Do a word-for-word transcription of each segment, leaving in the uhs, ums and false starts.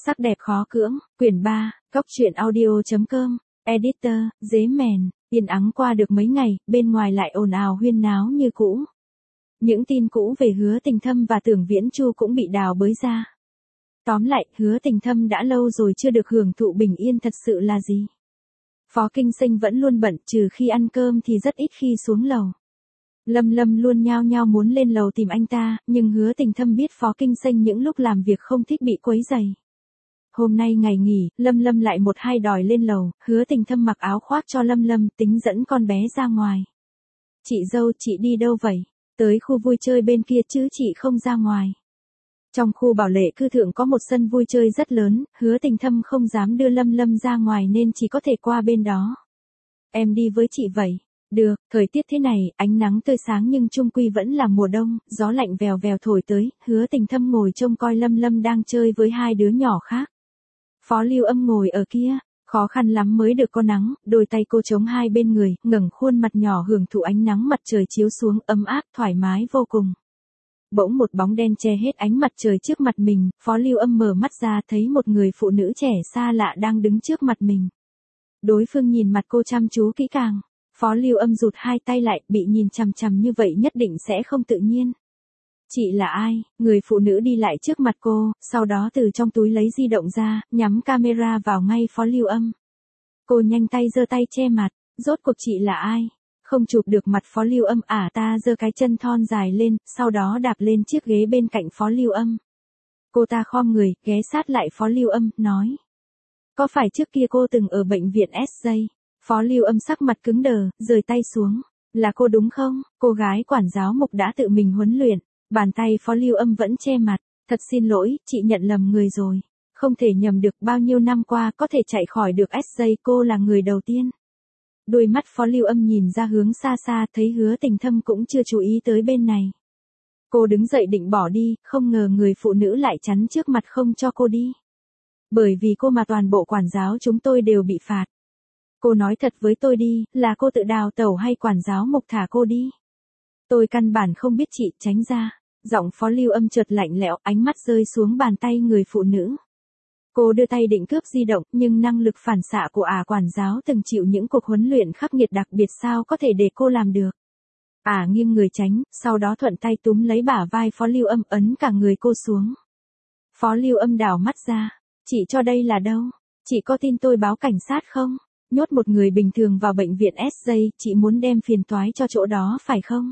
Sắc đẹp khó cưỡng, quyển ba, Cóc truyện audio chấm com, editor, Dế Mèn, yên ắng qua được mấy ngày, bên ngoài lại ồn ào huyên náo như cũ. Những tin cũ về Hứa Tình Thâm và Tưởng Viễn Chu cũng bị đào bới ra. Tóm lại, Hứa Tình Thâm đã lâu rồi chưa được hưởng thụ bình yên thật sự là gì. Phó Kinh Sinh vẫn luôn bận, trừ khi ăn cơm thì rất ít khi xuống lầu. Lâm Lâm luôn nhao nhao muốn lên lầu tìm anh ta, nhưng Hứa Tình Thâm biết Phó Kinh Sinh những lúc làm việc không thích bị quấy rầy. Hôm nay ngày nghỉ, Lâm Lâm lại một hai đòi lên lầu, Hứa Tình Thâm mặc áo khoác cho Lâm Lâm, tính dẫn con bé ra ngoài. Chị dâu, chị đi đâu vậy? Tới khu vui chơi bên kia chứ chị không ra ngoài. Trong khu Bảo Lệ Cư Thượng có một sân vui chơi rất lớn, Hứa Tình Thâm không dám đưa Lâm Lâm ra ngoài nên chỉ có thể qua bên đó. Em đi với chị vậy. Được, thời tiết thế này, ánh nắng tươi sáng nhưng chung quy vẫn là mùa đông, gió lạnh vèo vèo thổi tới, Hứa Tình Thâm ngồi trông coi Lâm Lâm đang chơi với hai đứa nhỏ khác. Phó Lưu Âm ngồi ở kia, khó khăn lắm mới được có nắng, đôi tay cô chống hai bên người, ngẩng khuôn mặt nhỏ hưởng thụ ánh nắng mặt trời chiếu xuống, ấm áp, thoải mái vô cùng. Bỗng một bóng đen che hết ánh mặt trời trước mặt mình, Phó Lưu Âm mở mắt ra thấy một người phụ nữ trẻ xa lạ đang đứng trước mặt mình. Đối phương nhìn mặt cô chăm chú kỹ càng. Phó Lưu Âm rụt hai tay lại, bị nhìn chằm chằm như vậy nhất định sẽ không tự nhiên. Chị là ai? Người phụ nữ đi lại trước mặt cô, sau đó từ trong túi lấy di động ra, nhắm camera vào ngay Phó Lưu Âm. Cô nhanh tay giơ tay che mặt, rốt cuộc chị là ai? Không chụp được mặt Phó Lưu Âm à? Ta giơ cái chân thon dài lên, sau đó đạp lên chiếc ghế bên cạnh Phó Lưu Âm. Cô ta khom người, ghé sát lại Phó Lưu Âm, nói. Có phải trước kia cô từng ở bệnh viện ét gi? Phó Lưu Âm sắc mặt cứng đờ, rời tay xuống. Là cô đúng không? Cô gái quản giáo Mục đã tự mình huấn luyện. Bàn tay Phó Lưu Âm vẫn che mặt. Thật xin lỗi, chị nhận lầm người rồi. Không thể nhầm được, bao nhiêu năm qua có thể chạy khỏi được ét gi, cô là người đầu tiên. Đôi mắt Phó Lưu Âm nhìn ra hướng xa xa, thấy Hứa Tình Thâm cũng chưa chú ý tới bên này. Cô đứng dậy định bỏ đi, không ngờ người phụ nữ lại chắn trước mặt không cho cô đi. Bởi vì cô mà toàn bộ quản giáo chúng tôi đều bị phạt. Cô nói thật với tôi đi, là cô tự đào tẩu hay quản giáo Mục thả cô đi? Tôi căn bản không biết, chị, tránh ra. Giọng Phó Lưu Âm chợt lạnh lẽo, ánh mắt rơi xuống bàn tay người phụ nữ. Cô đưa tay định cướp di động, nhưng năng lực phản xạ của ả quản giáo từng chịu những cuộc huấn luyện khắc nghiệt đặc biệt sao có thể để cô làm được. Ả nghiêng người tránh, sau đó thuận tay túm lấy bả vai Phó Lưu Âm, ấn cả người cô xuống. Phó Lưu Âm đảo mắt ra. Chị cho đây là đâu? Chị có tin tôi báo cảnh sát không? Nhốt một người bình thường vào bệnh viện ét gi, chị muốn đem phiền toái cho chỗ đó phải không?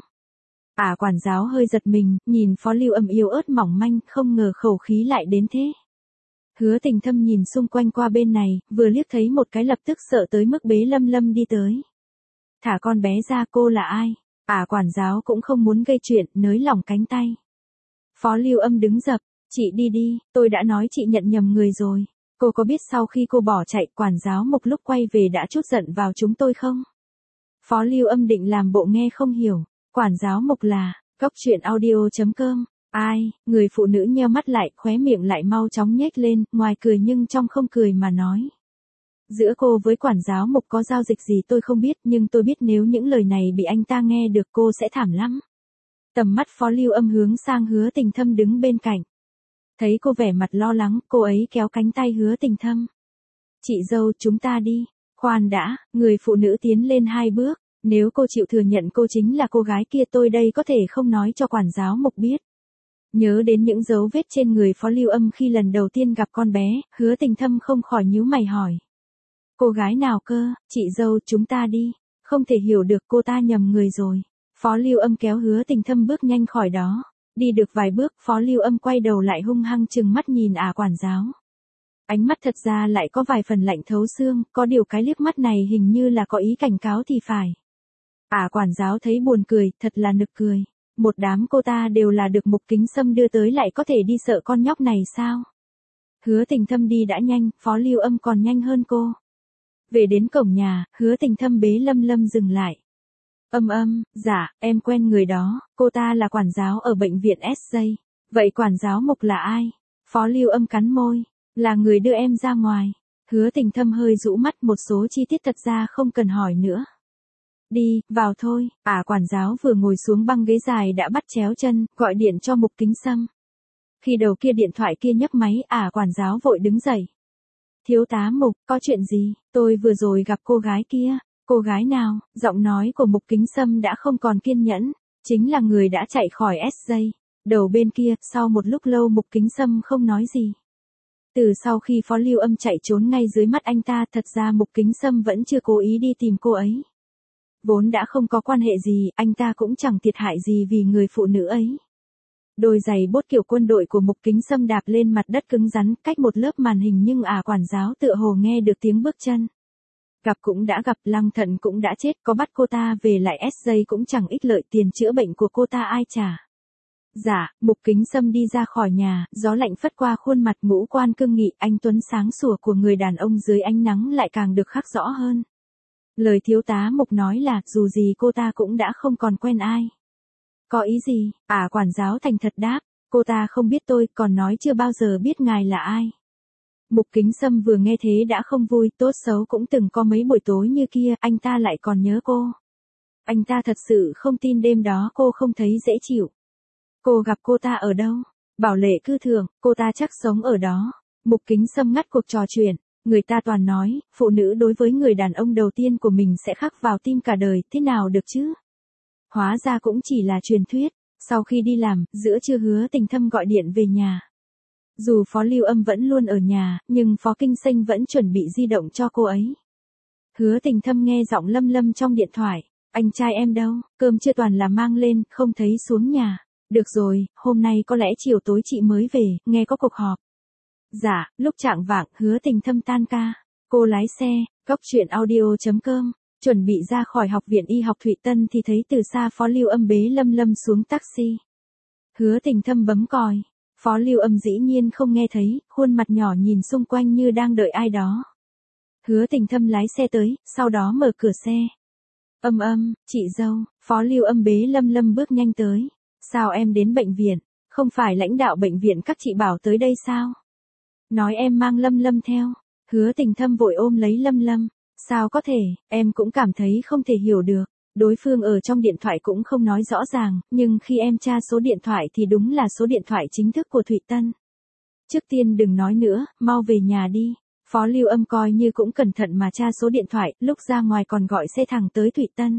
Ả quản giáo hơi giật mình, nhìn Phó Lưu Âm yếu ớt mỏng manh, không ngờ khẩu khí lại đến thế. Hứa Tình Thâm nhìn xung quanh qua bên này, vừa liếc thấy một cái lập tức sợ tới mức bế Lâm Lâm đi tới. Thả con bé ra, cô là ai? Ả quản giáo cũng không muốn gây chuyện, nới lỏng cánh tay. Phó Lưu Âm đứng dập, chị đi đi, tôi đã nói chị nhận nhầm người rồi. Cô có biết sau khi cô bỏ chạy, quản giáo Mục lúc quay về đã trút giận vào chúng tôi không? Phó Lưu Âm định làm bộ nghe không hiểu. Quản giáo Mục là, Cóc truyện audio chấm com. Ai? Người phụ nữ nheo mắt lại, khóe miệng lại mau chóng nhếch lên, ngoài cười nhưng trong không cười mà nói. Giữa cô với quản giáo Mục có giao dịch gì tôi không biết, nhưng tôi biết nếu những lời này bị anh ta nghe được cô sẽ thảm lắm. Tầm mắt Phó Lưu Âm hướng sang Hứa Tình Thâm đứng bên cạnh. Thấy cô vẻ mặt lo lắng, cô ấy kéo cánh tay Hứa Tình Thâm. Chị dâu, chúng ta đi. Khoan đã, người phụ nữ tiến lên hai bước. Nếu cô chịu thừa nhận cô chính là cô gái kia, tôi đây có thể không nói cho quản giáo Mục biết. Nhớ đến những dấu vết trên người Phó Lưu Âm khi lần đầu tiên gặp con bé, Hứa Tình Thâm không khỏi nhíu mày hỏi. Cô gái nào cơ? Chị dâu, chúng ta đi. Không thể hiểu được, cô ta nhầm người rồi. Phó Lưu Âm kéo Hứa Tình Thâm bước nhanh khỏi đó. Đi được vài bước, Phó Lưu Âm quay đầu lại hung hăng trừng mắt nhìn ả quản giáo. Ánh mắt thật ra lại có vài phần lạnh thấu xương, có điều cái liếc mắt này hình như là có ý cảnh cáo thì phải. Ả quản giáo thấy buồn cười, thật là nực cười. Một đám cô ta đều là được Mục Kính Sâm đưa tới, lại có thể đi sợ con nhóc này sao? Hứa Tình Thâm đi đã nhanh, Phó Lưu Âm còn nhanh hơn cô. Về đến cổng nhà, Hứa Tình Thâm bế Lâm Lâm dừng lại. Âm âm, dạ, em quen người đó, cô ta là quản giáo ở bệnh viện ét gi. Vậy quản giáo Mục là ai? Phó Lưu Âm cắn môi. Là người đưa em ra ngoài. Hứa Tình Thâm hơi rũ mắt, một số chi tiết thật ra không cần hỏi nữa. Đi, vào thôi. Ả quản giáo vừa ngồi xuống băng ghế dài đã bắt chéo chân, gọi điện cho Mục Kính Sâm. Khi đầu kia điện thoại kia nhấc máy, à quản giáo vội đứng dậy. Thiếu tá Mục, có chuyện gì? Tôi vừa rồi gặp cô gái kia. Cô gái nào? Giọng nói của Mục Kính Sâm đã không còn kiên nhẫn. Chính là người đã chạy khỏi ét gi. Đầu bên kia, sau một lúc lâu Mục Kính Sâm không nói gì. Từ sau khi Phó Lưu Âm chạy trốn ngay dưới mắt anh ta, thật ra Mục Kính Sâm vẫn chưa cố ý đi tìm cô ấy. Vốn đã không có quan hệ gì, anh ta cũng chẳng thiệt hại gì vì người phụ nữ ấy. Đôi giày bốt kiểu quân đội của Mục Kính Sâm đạp lên mặt đất cứng rắn, cách một lớp màn hình nhưng à quản giáo tựa hồ nghe được tiếng bước chân. Gặp cũng đã gặp, Lăng Thận cũng đã chết, có bắt cô ta về lại ét gi cũng chẳng ích lợi, tiền chữa bệnh của cô ta ai trả. Dạ, Mục Kính Sâm đi ra khỏi nhà, gió lạnh phất qua khuôn mặt ngũ quan cương nghị, anh tuấn sáng sủa của người đàn ông dưới ánh nắng lại càng được khắc rõ hơn. Lời thiếu tá Mục nói là, dù gì cô ta cũng đã không còn quen ai. Có ý gì? À quản giáo thành thật đáp, cô ta không biết tôi, còn nói chưa bao giờ biết ngài là ai. Mục Kính Sâm vừa nghe thế đã không vui, tốt xấu cũng từng có mấy buổi tối như kia, anh ta lại còn nhớ cô. Anh ta thật sự không tin đêm đó cô không thấy dễ chịu. Cô gặp cô ta ở đâu? Bảo Lệ Cư Thường, cô ta chắc sống ở đó. Mục Kính Sâm ngắt cuộc trò chuyện, người ta toàn nói, phụ nữ đối với người đàn ông đầu tiên của mình sẽ khắc vào tim cả đời, thế nào được chứ? Hóa ra cũng chỉ là truyền thuyết. Sau khi đi làm, giữa trưa Hứa Tình Thâm gọi điện về nhà. Dù Phó Lưu Âm vẫn luôn ở nhà, nhưng Phó Kinh Sinh vẫn chuẩn bị di động cho cô ấy. Hứa Tình Thâm nghe giọng Lâm Lâm trong điện thoại, anh trai em đâu, cơm chưa toàn là mang lên, không thấy xuống nhà. Được rồi, hôm nay có lẽ chiều tối chị mới về, nghe có cuộc họp. Dạ, lúc chạng vạng, Hứa Tình Thâm tan ca. Cô lái xe, góc chuyện audio chấm com. Chuẩn bị ra khỏi học viện y học Thụy Tân thì thấy từ xa Phó Lưu Âm bế Lâm Lâm xuống taxi. Hứa Tình Thâm bấm còi. Phó Lưu Âm dĩ nhiên không nghe thấy, khuôn mặt nhỏ nhìn xung quanh như đang đợi ai đó. Hứa Tình Thâm lái xe tới, sau đó mở cửa xe. Âm Âm, chị dâu. Phó Lưu Âm bế Lâm Lâm bước nhanh tới. Sao em đến bệnh viện? Không phải lãnh đạo bệnh viện các chị bảo tới đây sao? Nói em mang Lâm Lâm theo. Hứa Tình Thâm vội ôm lấy Lâm Lâm. Sao có thể, em cũng cảm thấy không thể hiểu được. Đối phương ở trong điện thoại cũng không nói rõ ràng, nhưng khi em tra số điện thoại thì đúng là số điện thoại chính thức của Thụy Tân. Trước tiên đừng nói nữa, mau về nhà đi. Phó Lưu Âm coi như cũng cẩn thận mà tra số điện thoại, lúc ra ngoài còn gọi xe thẳng tới Thụy Tân.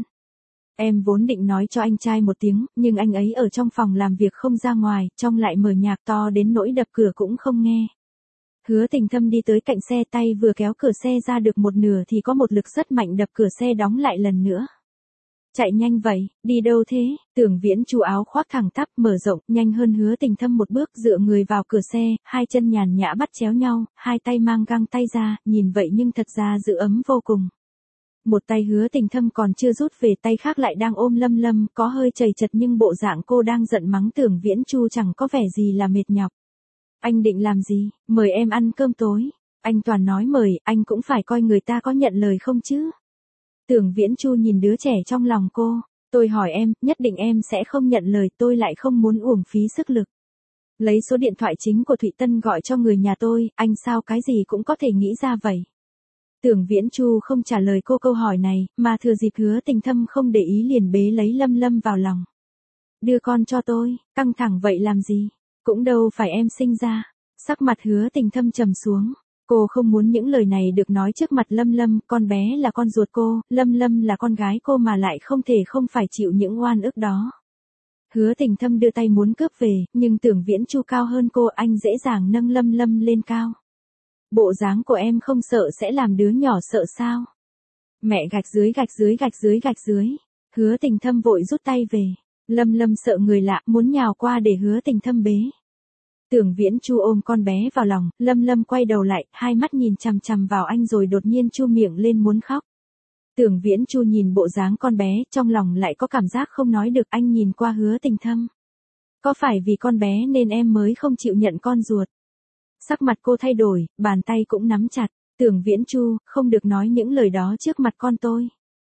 Em vốn định nói cho anh trai một tiếng, nhưng anh ấy ở trong phòng làm việc không ra ngoài, trong lại mở nhạc to đến nỗi đập cửa cũng không nghe. Hứa Tình Thâm đi tới cạnh xe, tay vừa kéo cửa xe ra được một nửa thì có một lực rất mạnh đập cửa xe đóng lại lần nữa. Chạy nhanh vậy, đi đâu thế? Tưởng Viễn Chu áo khoác thẳng tắp mở rộng, nhanh hơn Hứa Tình Thâm một bước, dựa người vào cửa xe, hai chân nhàn nhã bắt chéo nhau, hai tay mang găng tay ra, nhìn vậy nhưng thật ra giữ ấm vô cùng. Một tay Hứa Tình Thâm còn chưa rút về, tay khác lại đang ôm Lâm Lâm, có hơi chầy chật nhưng bộ dạng cô đang giận mắng Tưởng Viễn Chu chẳng có vẻ gì là mệt nhọc. Anh định làm gì? Mời em ăn cơm tối. Anh toàn nói mời, anh cũng phải coi người ta có nhận lời không chứ. Tưởng Viễn Chu nhìn đứa trẻ trong lòng cô. Tôi hỏi em, nhất định em sẽ không nhận lời, tôi lại không muốn uổng phí sức lực. Lấy số điện thoại chính của Thụy Tân gọi cho người nhà tôi, anh sao cái gì cũng có thể nghĩ ra vậy. Tưởng Viễn Chu không trả lời cô câu hỏi này, mà thừa dịp Hứa Tình Thâm không để ý liền bế lấy Lâm Lâm vào lòng. Đưa con cho tôi, căng thẳng vậy làm gì? Cũng đâu phải em sinh ra. Sắc mặt Hứa Tình Thâm trầm xuống. Cô không muốn những lời này được nói trước mặt Lâm Lâm, con bé là con ruột cô, Lâm Lâm là con gái cô mà lại không thể không phải chịu những oan ức đó. Hứa Tình Thâm đưa tay muốn cướp về, nhưng Tưởng Viễn Chu cao hơn cô, anh dễ dàng nâng Lâm Lâm lên cao. Bộ dáng của em không sợ sẽ làm đứa nhỏ sợ sao? Mẹ gạch dưới gạch dưới gạch dưới gạch dưới. Hứa Tình Thâm vội rút tay về. Lâm Lâm sợ người lạ, muốn nhào qua để Hứa Tình Thâm bế. Tưởng Viễn Chu ôm con bé vào lòng, Lâm Lâm quay đầu lại, hai mắt nhìn chằm chằm vào anh rồi đột nhiên chu miệng lên muốn khóc. Tưởng Viễn Chu nhìn bộ dáng con bé, trong lòng lại có cảm giác không nói được, anh nhìn qua Hứa Tình Thâm. Có phải vì con bé nên em mới không chịu nhận con ruột? Sắc mặt cô thay đổi, bàn tay cũng nắm chặt. Tưởng Viễn Chu, không được nói những lời đó trước mặt con tôi.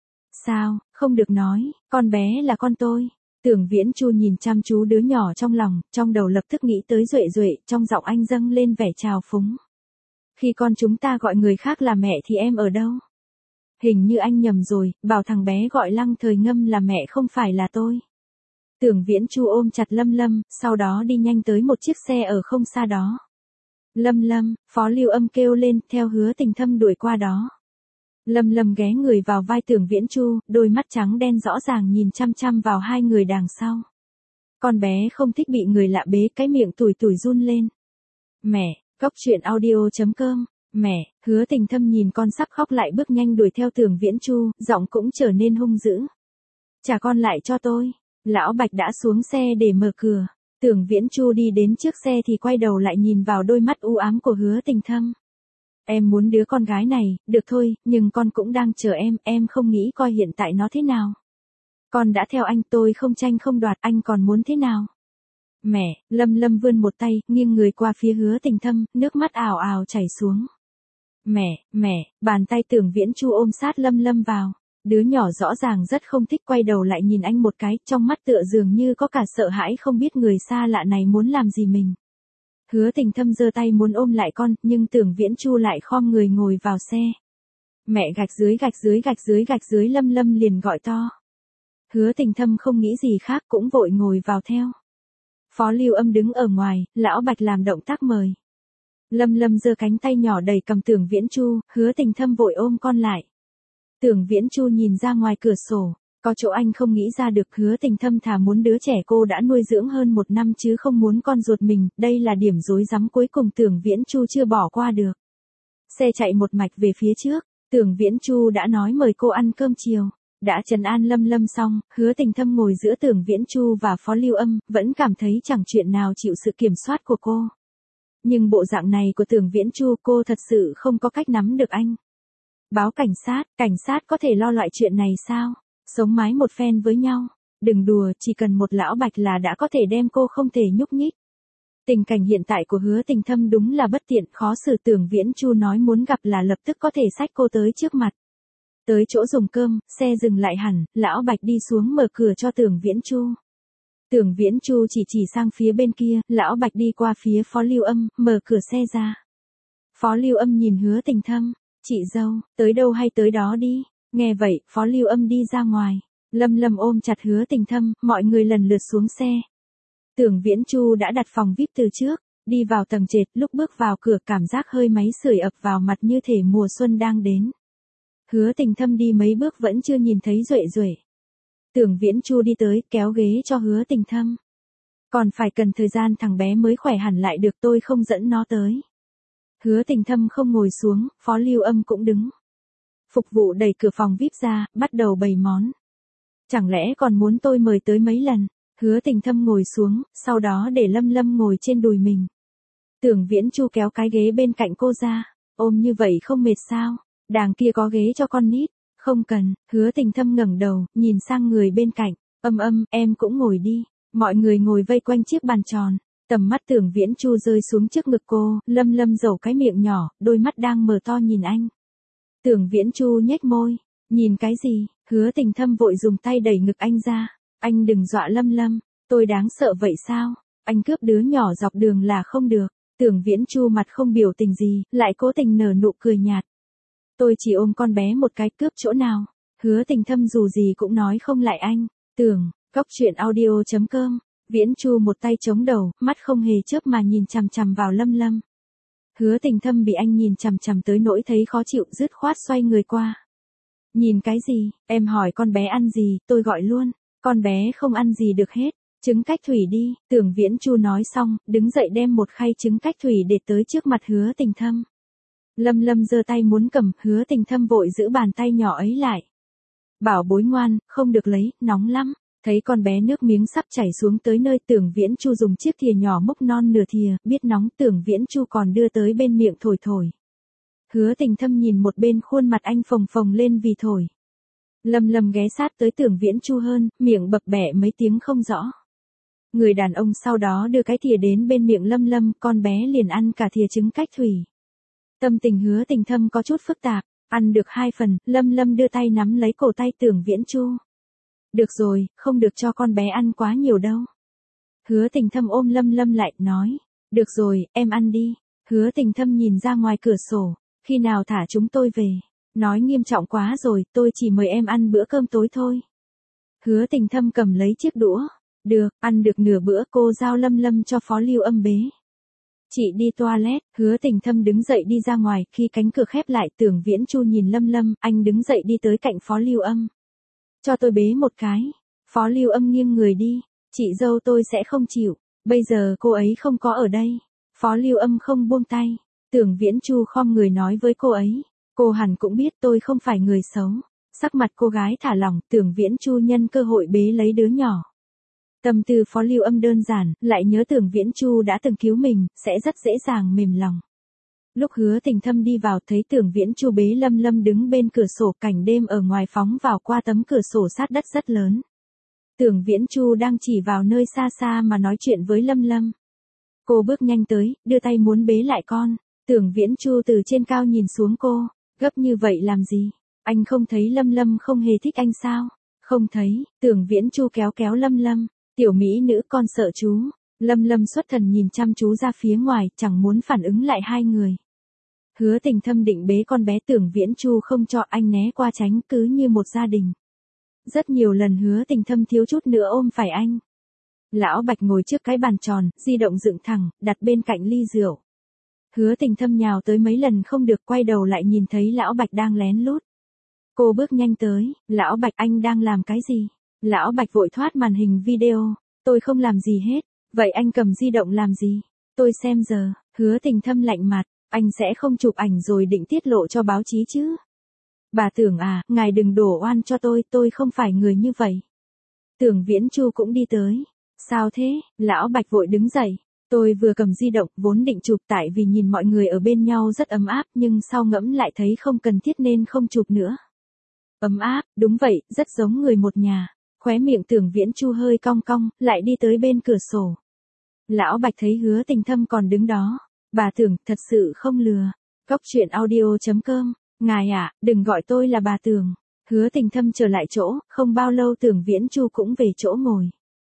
Sao, không được nói, con bé là con tôi. Tưởng Viễn Chu nhìn chăm chú đứa nhỏ trong lòng, trong đầu lập tức nghĩ tới Duệ Duệ, trong giọng anh dâng lên vẻ trào phúng. Khi con chúng ta gọi người khác là mẹ thì em ở đâu? Hình như anh nhầm rồi, bảo thằng bé gọi Lăng Thời Ngâm là mẹ không phải là tôi. Tưởng Viễn Chu ôm chặt Lâm Lâm, sau đó đi nhanh tới một chiếc xe ở không xa đó. Lâm Lâm, Phó Lưu Âm kêu lên, theo Hứa Tình Thâm đuổi qua đó. Lâm Lâm ghé người vào vai Tưởng Viễn Chu, đôi mắt trắng đen rõ ràng nhìn chăm chăm vào hai người đằng sau. Con bé không thích bị người lạ bế, cái miệng tủi tủi run lên. Mẹ, Cốc Truyện Audio chấm com, mẹ, Hứa Tình Thâm nhìn con sắp khóc lại bước nhanh đuổi theo Tưởng Viễn Chu, giọng cũng trở nên hung dữ. Trả con lại cho tôi. Lão Bạch đã xuống xe để mở cửa. Tưởng Viễn Chu đi đến trước xe thì quay đầu lại nhìn vào đôi mắt u ám của Hứa Tình Thâm. Em muốn đứa con gái này, được thôi, nhưng con cũng đang chờ em, em không nghĩ coi hiện tại nó thế nào. Con đã theo anh, tôi không tranh không đoạt, anh còn muốn thế nào? Mẹ, Lâm Lâm vươn một tay, nghiêng người qua phía Hứa Tình Thâm, nước mắt ào ào chảy xuống. Mẹ, mẹ, bàn tay Tưởng Viễn Chu ôm sát Lâm Lâm vào. Đứa nhỏ rõ ràng rất không thích, quay đầu lại nhìn anh một cái, trong mắt tựa dường như có cả sợ hãi không biết người xa lạ này muốn làm gì mình. Hứa Tình Thâm giơ tay muốn ôm lại con, nhưng Tưởng Viễn Chu lại khom người ngồi vào xe. Mẹ gạch dưới gạch dưới gạch dưới gạch dưới, Lâm Lâm liền gọi to. Hứa Tình Thâm không nghĩ gì khác cũng vội ngồi vào theo. Phó Lưu Âm đứng ở ngoài, Lão Bạch làm động tác mời. Lâm Lâm giơ cánh tay nhỏ đẩy cầm Tưởng Viễn Chu, Hứa Tình Thâm vội ôm con lại. Tưởng Viễn Chu nhìn ra ngoài cửa sổ, có chỗ anh không nghĩ ra được. Hứa Tình Thâm thà muốn đứa trẻ cô đã nuôi dưỡng hơn một năm chứ không muốn con ruột mình, đây là điểm rối rắm cuối cùng Tưởng Viễn Chu chưa bỏ qua được. Xe chạy một mạch về phía trước, Tưởng Viễn Chu đã nói mời cô ăn cơm chiều, đã trấn an Lâm Lâm xong, Hứa Tình Thâm ngồi giữa Tưởng Viễn Chu và Phó Lưu Âm, vẫn cảm thấy chẳng chuyện nào chịu sự kiểm soát của cô. Nhưng bộ dạng này của Tưởng Viễn Chu cô thật sự không có cách nắm được anh. Báo cảnh sát, cảnh sát có thể lo loại chuyện này sao? Sống mái một phen với nhau. Đừng đùa, chỉ cần một Lão Bạch là đã có thể đem cô không thể nhúc nhích. Tình cảnh hiện tại của Hứa Tình Thâm đúng là bất tiện, khó xử. Tưởng Viễn Chu nói muốn gặp là lập tức có thể xách cô tới trước mặt. Tới chỗ dùng cơm, xe dừng lại hẳn, Lão Bạch đi xuống mở cửa cho Tưởng Viễn Chu. Tưởng Viễn Chu chỉ chỉ sang phía bên kia, Lão Bạch đi qua phía Phó Lưu Âm, mở cửa xe ra. Phó Lưu Âm nhìn Hứa Tình Thâm. Chị dâu, tới đâu hay tới đó đi. Nghe vậy, Phó Lưu Âm đi ra ngoài. Lâm Lâm ôm chặt Hứa Tình Thâm, mọi người lần lượt xuống xe. Tưởng Viễn Chu đã đặt phòng vi ai pi từ trước, đi vào tầng trệt, lúc bước vào cửa cảm giác hơi máy sưởi ập vào mặt như thể mùa xuân đang đến. Hứa Tình Thâm đi mấy bước vẫn chưa nhìn thấy Duệ Duệ. Tưởng Viễn Chu đi tới, kéo ghế cho Hứa Tình Thâm. Còn phải cần thời gian thằng bé mới khỏe hẳn lại được, tôi không dẫn nó tới. Hứa Tình Thâm không ngồi xuống, Phó Lưu Âm cũng đứng. Phục vụ đẩy cửa phòng vi ai pi ra, bắt đầu bày món. Chẳng lẽ còn muốn tôi mời tới mấy lần? Hứa Tình Thâm ngồi xuống, sau đó để Lâm Lâm ngồi trên đùi mình. Tưởng Viễn Chu kéo cái ghế bên cạnh cô ra. Ôm như vậy không mệt sao? Đàng kia có ghế cho con nít. Không cần. Hứa Tình Thâm ngẩng đầu, nhìn sang người bên cạnh. Âm âm, em cũng ngồi đi. Mọi người ngồi vây quanh chiếc bàn tròn. Tầm mắt Tưởng Viễn Chu rơi xuống trước ngực cô, Lâm Lâm dầu cái miệng nhỏ, đôi mắt đang mở to nhìn anh. Tưởng Viễn Chu nhếch môi, nhìn cái gì? Hứa Tình Thâm vội dùng tay đẩy ngực anh ra. Anh đừng dọa Lâm Lâm, tôi đáng sợ vậy sao? Anh cướp đứa nhỏ dọc đường là không được. Tưởng Viễn Chu mặt không biểu tình gì, lại cố tình nở nụ cười nhạt. Tôi chỉ ôm con bé một cái, cướp chỗ nào? Hứa Tình Thâm dù gì cũng nói không lại anh. Tưởng, Cốc Truyện Audio chấm com. Viễn Chu một tay chống đầu, mắt không hề chớp mà nhìn chằm chằm vào Lâm Lâm. Hứa Tình Thâm bị anh nhìn chằm chằm tới nỗi thấy khó chịu, dứt khoát xoay người qua. Nhìn cái gì, em hỏi con bé ăn gì, tôi gọi luôn. Con bé không ăn gì được hết. Trứng cách thủy đi. Tưởng Viễn Chu nói xong, đứng dậy đem một khay trứng cách thủy để tới trước mặt Hứa Tình Thâm. Lâm Lâm giơ tay muốn cầm, Hứa Tình Thâm vội giữ bàn tay nhỏ ấy lại. Bảo bối ngoan, không được lấy, nóng lắm. Thấy con bé nước miếng sắp chảy xuống tới nơi, Tưởng Viễn Chu dùng chiếc thìa nhỏ múc non nửa thìa, biết nóng, Tưởng Viễn Chu còn đưa tới bên miệng thổi thổi. Hứa Tình Thâm nhìn một bên, khuôn mặt anh phồng phồng lên vì thổi. Lâm Lâm ghé sát tới Tưởng Viễn Chu hơn, miệng bập bẹ mấy tiếng không rõ. Người đàn ông sau đó đưa cái thìa đến bên miệng Lâm Lâm, con bé liền ăn cả thìa trứng cách thủy. Tâm tình Hứa Tình Thâm có chút phức tạp, ăn được hai phần, Lâm Lâm đưa tay nắm lấy cổ tay Tưởng Viễn Chu. Được rồi, không được cho con bé ăn quá nhiều đâu. Hứa Tình Thâm ôm Lâm Lâm lại, nói. Được rồi, em ăn đi. Hứa Tình Thâm nhìn ra ngoài cửa sổ. Khi nào thả chúng tôi về? Nói nghiêm trọng quá rồi, tôi chỉ mời em ăn bữa cơm tối thôi. Hứa Tình Thâm cầm lấy chiếc đũa. Được, ăn được nửa bữa cô giao Lâm Lâm cho Phó Lưu Âm bế. Chị đi toilet, Hứa Tình Thâm đứng dậy đi ra ngoài, khi cánh cửa khép lại Tưởng Viễn Chu nhìn Lâm Lâm, anh đứng dậy đi tới cạnh Phó Lưu Âm. Cho tôi bế một cái. Phó Lưu Âm nghiêng người đi, chị dâu tôi sẽ không chịu, bây giờ cô ấy không có ở đây. Phó Lưu Âm không buông tay, Tưởng Viễn Chu khom người nói với cô ấy, cô hẳn cũng biết tôi không phải người xấu. Sắc mặt cô gái thả lỏng, Tưởng Viễn Chu nhân cơ hội bế lấy đứa nhỏ. Tâm tư Phó Lưu Âm đơn giản, lại nhớ Tưởng Viễn Chu đã từng cứu mình, sẽ rất dễ dàng mềm lòng. Lúc Hứa Tình Thâm đi vào thấy Tưởng Viễn Chu bế Lâm Lâm đứng bên cửa sổ, cảnh đêm ở ngoài phóng vào qua tấm cửa sổ sát đất rất lớn. Tưởng Viễn Chu đang chỉ vào nơi xa xa mà nói chuyện với Lâm Lâm. Cô bước nhanh tới, đưa tay muốn bế lại con. Tưởng Viễn Chu từ trên cao nhìn xuống cô, gấp như vậy làm gì? Anh không thấy Lâm Lâm không hề thích anh sao? Không thấy, Tưởng Viễn Chu kéo kéo Lâm Lâm. Tiểu mỹ nữ con sợ chú. Lâm Lâm xuất thần nhìn chăm chú ra phía ngoài, chẳng muốn phản ứng lại hai người. Hứa Tình Thâm định bế con bé, Tưởng Viễn Chu không cho, anh né qua tránh, cứ như một gia đình. Rất nhiều lần Hứa Tình Thâm thiếu chút nữa ôm phải anh. Lão Bạch ngồi trước cái bàn tròn, di động dựng thẳng, đặt bên cạnh ly rượu. Hứa Tình Thâm nhào tới mấy lần không được, quay đầu lại nhìn thấy Lão Bạch đang lén lút. Cô bước nhanh tới, Lão Bạch anh đang làm cái gì? Lão Bạch vội thoát màn hình video, tôi không làm gì hết, vậy anh cầm di động làm gì? Tôi xem giờ. Hứa Tình Thâm lạnh mặt, anh sẽ không chụp ảnh rồi định tiết lộ cho báo chí chứ? Bà Tưởng à, ngài đừng đổ oan cho tôi, tôi không phải người như vậy. Tưởng Viễn Chu cũng đi tới. Sao thế? Lão Bạch vội đứng dậy. Tôi vừa cầm di động, vốn định chụp tại vì nhìn mọi người ở bên nhau rất ấm áp, nhưng sau ngẫm lại thấy không cần thiết nên không chụp nữa. Ấm áp, đúng vậy, rất giống người một nhà. Khóe miệng Tưởng Viễn Chu hơi cong cong, lại đi tới bên cửa sổ. Lão Bạch thấy Hứa Tình Thâm còn đứng đó. Bà Tưởng, thật sự không lừa. Cóc truyện audio chấm com. Ngài ạ, à, đừng gọi tôi là bà Tưởng. Hứa Tình Thâm trở lại chỗ, không bao lâu Tưởng Viễn Chu cũng về chỗ ngồi.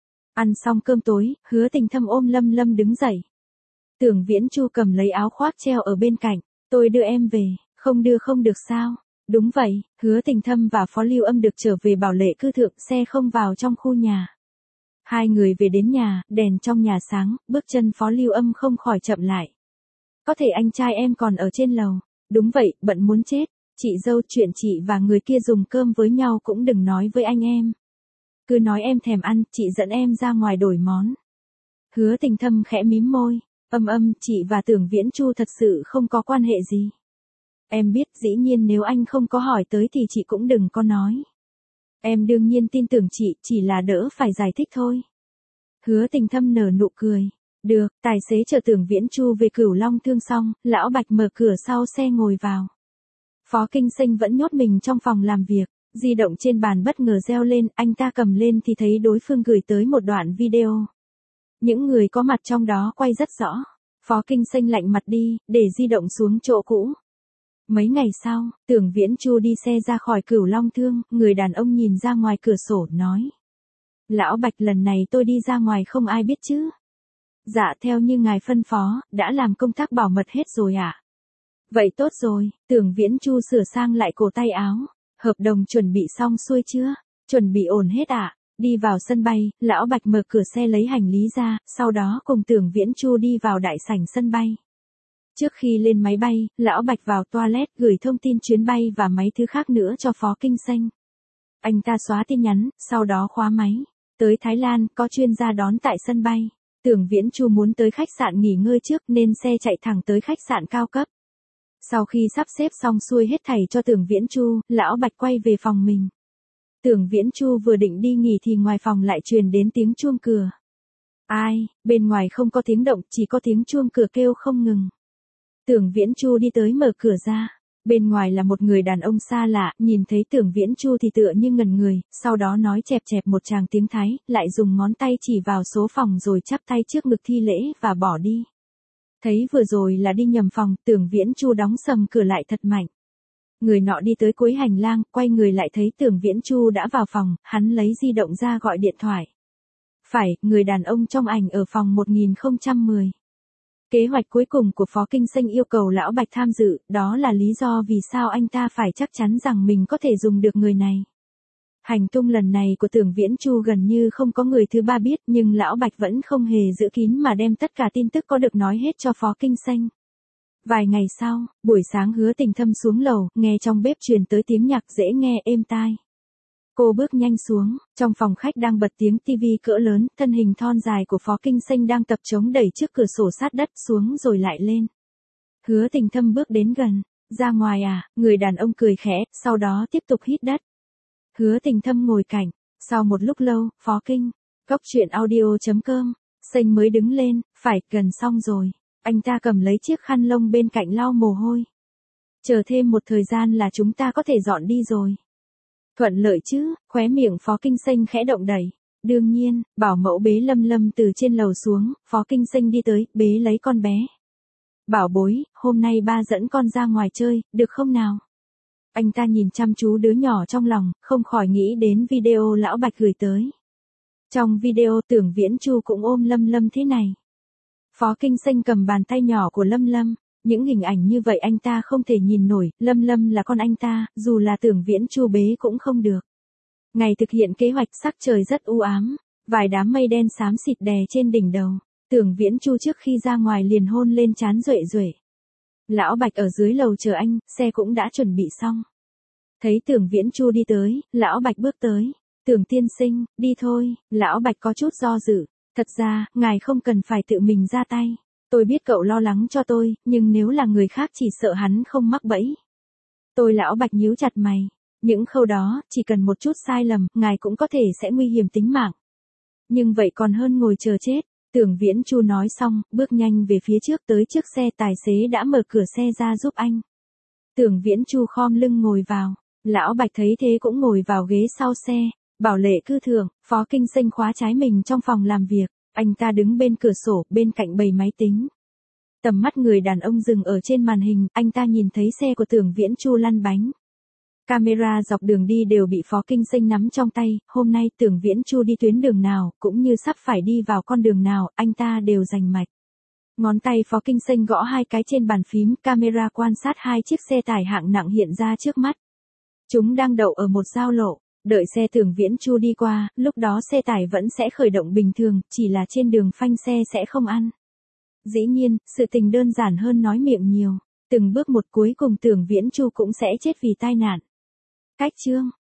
Ăn xong cơm tối, Hứa Tình Thâm ôm Lâm Lâm đứng dậy. Tưởng Viễn Chu cầm lấy áo khoác treo ở bên cạnh. Tôi đưa em về, không đưa không được sao? Đúng vậy, Hứa Tình Thâm và Phó Lưu Âm được trở về Bảo Lệ Cư Thượng, xe không vào trong khu nhà. Hai người về đến nhà, đèn trong nhà sáng, bước chân Phó Lưu Âm không khỏi chậm lại. Có thể anh trai em còn ở trên lầu. Đúng vậy, bận muốn chết. Chị dâu, chuyện chị và người kia dùng cơm với nhau cũng đừng nói với anh em. Cứ nói em thèm ăn, chị dẫn em ra ngoài đổi món. Hứa Tình Thâm khẽ mím môi. Âm âm, chị và Tưởng Viễn Chu thật sự không có quan hệ gì. Em biết, dĩ nhiên nếu anh không có hỏi tới thì chị cũng đừng có nói. Em đương nhiên tin tưởng chị, chỉ là đỡ phải giải thích thôi. Hứa Tình Thâm nở nụ cười. Được, tài xế chở Tưởng Viễn Chu về Cửu Long Thương xong, Lão Bạch mở cửa sau xe ngồi vào. Phó Kinh Sinh vẫn nhốt mình trong phòng làm việc, di động trên bàn bất ngờ reo lên, anh ta cầm lên thì thấy đối phương gửi tới một đoạn video. Những người có mặt trong đó quay rất rõ. Phó Kinh Sinh lạnh mặt đi, để di động xuống chỗ cũ. Mấy ngày sau, Tưởng Viễn Chu đi xe ra khỏi Cửu Long Thương, người đàn ông nhìn ra ngoài cửa sổ, nói. Lão Bạch, lần này tôi đi ra ngoài không ai biết chứ? Dạ, theo như ngài phân phó, đã làm công tác bảo mật hết rồi ạ. À? Vậy tốt rồi, Tưởng Viễn Chu sửa sang lại cổ tay áo. Hợp đồng chuẩn bị xong xuôi chưa? Chuẩn bị ổn hết ạ. À? Đi vào sân bay, Lão Bạch mở cửa xe lấy hành lý ra, sau đó cùng Tưởng Viễn Chu đi vào đại sảnh sân bay. Trước khi lên máy bay, Lão Bạch vào toilet gửi thông tin chuyến bay và mấy thứ khác nữa cho Phó Kinh Sinh. Anh ta xóa tin nhắn, sau đó khóa máy. Tới Thái Lan, có chuyên gia đón tại sân bay. Tưởng Viễn Chu muốn tới khách sạn nghỉ ngơi trước nên xe chạy thẳng tới khách sạn cao cấp. Sau khi sắp xếp xong xuôi hết thảy cho Tưởng Viễn Chu, Lão Bạch quay về phòng mình. Tưởng Viễn Chu vừa định đi nghỉ thì ngoài phòng lại truyền đến tiếng chuông cửa. Ai? Bên ngoài không có tiếng động, chỉ có tiếng chuông cửa kêu không ngừng. Tưởng Viễn Chu đi tới mở cửa ra. Bên ngoài là một người đàn ông xa lạ, nhìn thấy Tưởng Viễn Chu thì tựa như ngẩn người, sau đó nói chẹp chẹp một tràng tiếng Thái, lại dùng ngón tay chỉ vào số phòng rồi chắp tay trước ngực thi lễ và bỏ đi. Thấy vừa rồi là đi nhầm phòng, Tưởng Viễn Chu đóng sầm cửa lại thật mạnh. Người nọ đi tới cuối hành lang, quay người lại thấy Tưởng Viễn Chu đã vào phòng, hắn lấy di động ra gọi điện thoại. Phải, người đàn ông trong ảnh ở phòng một nghìn không trăm mười. Kế hoạch cuối cùng của Phó Kinh Sinh yêu cầu Lão Bạch tham dự, đó là lý do vì sao anh ta phải chắc chắn rằng mình có thể dùng được người này. Hành tung lần này của Tưởng Viễn Chu gần như không có người thứ ba biết, nhưng Lão Bạch vẫn không hề giữ kín mà đem tất cả tin tức có được nói hết cho Phó Kinh Xanh. Vài ngày sau, buổi sáng Hứa Tình Thâm xuống lầu, nghe trong bếp truyền tới tiếng nhạc dễ nghe êm tai. Cô bước nhanh xuống, trong phòng khách đang bật tiếng tivi cỡ lớn, thân hình thon dài của Phó Kinh Xanh đang tập chống đẩy trước cửa sổ sát đất xuống rồi lại lên. Hứa Tình Thâm bước đến gần, ra ngoài à, người đàn ông cười khẽ, sau đó tiếp tục hít đất. Hứa Tình Thâm ngồi cạnh, sau một lúc lâu, Phó Kinh, Cốc truyện audio chấm com, Xanh mới đứng lên, phải, gần xong rồi. Anh ta cầm lấy chiếc khăn lông bên cạnh lau mồ hôi. Chờ thêm một thời gian là chúng ta có thể dọn đi rồi. Thuận lợi chứ, khóe miệng Phó Kinh Xanh khẽ động đẩy. Đương nhiên, bảo mẫu bế Lâm Lâm từ trên lầu xuống, Phó Kinh Xanh đi tới, bế lấy con bé. Bảo bối, hôm nay ba dẫn con ra ngoài chơi, được không nào? Anh ta nhìn chăm chú đứa nhỏ trong lòng, không khỏi nghĩ đến video Lão Bạch gửi tới. Trong video Tưởng Viễn Chu cũng ôm Lâm Lâm thế này. Phó Kinh Xanh cầm bàn tay nhỏ của Lâm Lâm, những hình ảnh như vậy anh ta không thể nhìn nổi, Lâm Lâm là con anh ta, dù là Tưởng Viễn Chu bế cũng không được. Ngày thực hiện kế hoạch sắc trời rất u ám, vài đám mây đen xám xịt đè trên đỉnh đầu, Tưởng Viễn Chu trước khi ra ngoài liền hôn lên trán Duệ Duệ. Lão Bạch ở dưới lầu chờ anh, xe cũng đã chuẩn bị xong. Thấy Tưởng Viễn Chu đi tới, Lão Bạch bước tới. Tưởng tiên sinh, đi thôi, Lão Bạch có chút do dự. Thật ra, ngài không cần phải tự mình ra tay. Tôi biết cậu lo lắng cho tôi, nhưng nếu là người khác chỉ sợ hắn không mắc bẫy. Tôi Lão Bạch nhíu chặt mày. Những khâu đó, chỉ cần một chút sai lầm, ngài cũng có thể sẽ nguy hiểm tính mạng. Nhưng vậy còn hơn ngồi chờ chết. Tưởng Viễn Chu nói xong, bước nhanh về phía trước tới trước xe, tài xế đã mở cửa xe ra giúp anh. Tưởng Viễn Chu khom lưng ngồi vào. Lão Bạch thấy thế cũng ngồi vào ghế sau xe. Bảo lệ cư thượng, Phó Kinh Xanh khóa trái mình trong phòng làm việc, anh ta đứng bên cửa sổ, bên cạnh bầy máy tính. Tầm mắt người đàn ông dừng ở trên màn hình, anh ta nhìn thấy xe của Tưởng Viễn Chu lăn bánh. Camera dọc đường đi đều bị Phó Kinh Xanh nắm trong tay, hôm nay Tưởng Viễn Chu đi tuyến đường nào, cũng như sắp phải đi vào con đường nào, anh ta đều rành mạch. Ngón tay Phó Kinh Xanh gõ hai cái trên bàn phím, camera quan sát hai chiếc xe tải hạng nặng hiện ra trước mắt. Chúng đang đậu ở một giao lộ. Đợi xe Tưởng Viễn Chu đi qua, lúc đó xe tải vẫn sẽ khởi động bình thường, chỉ là trên đường phanh xe sẽ không ăn. Dĩ nhiên, sự tình đơn giản hơn nói miệng nhiều, từng bước một cuối cùng Tưởng Viễn Chu cũng sẽ chết vì tai nạn. Cách chương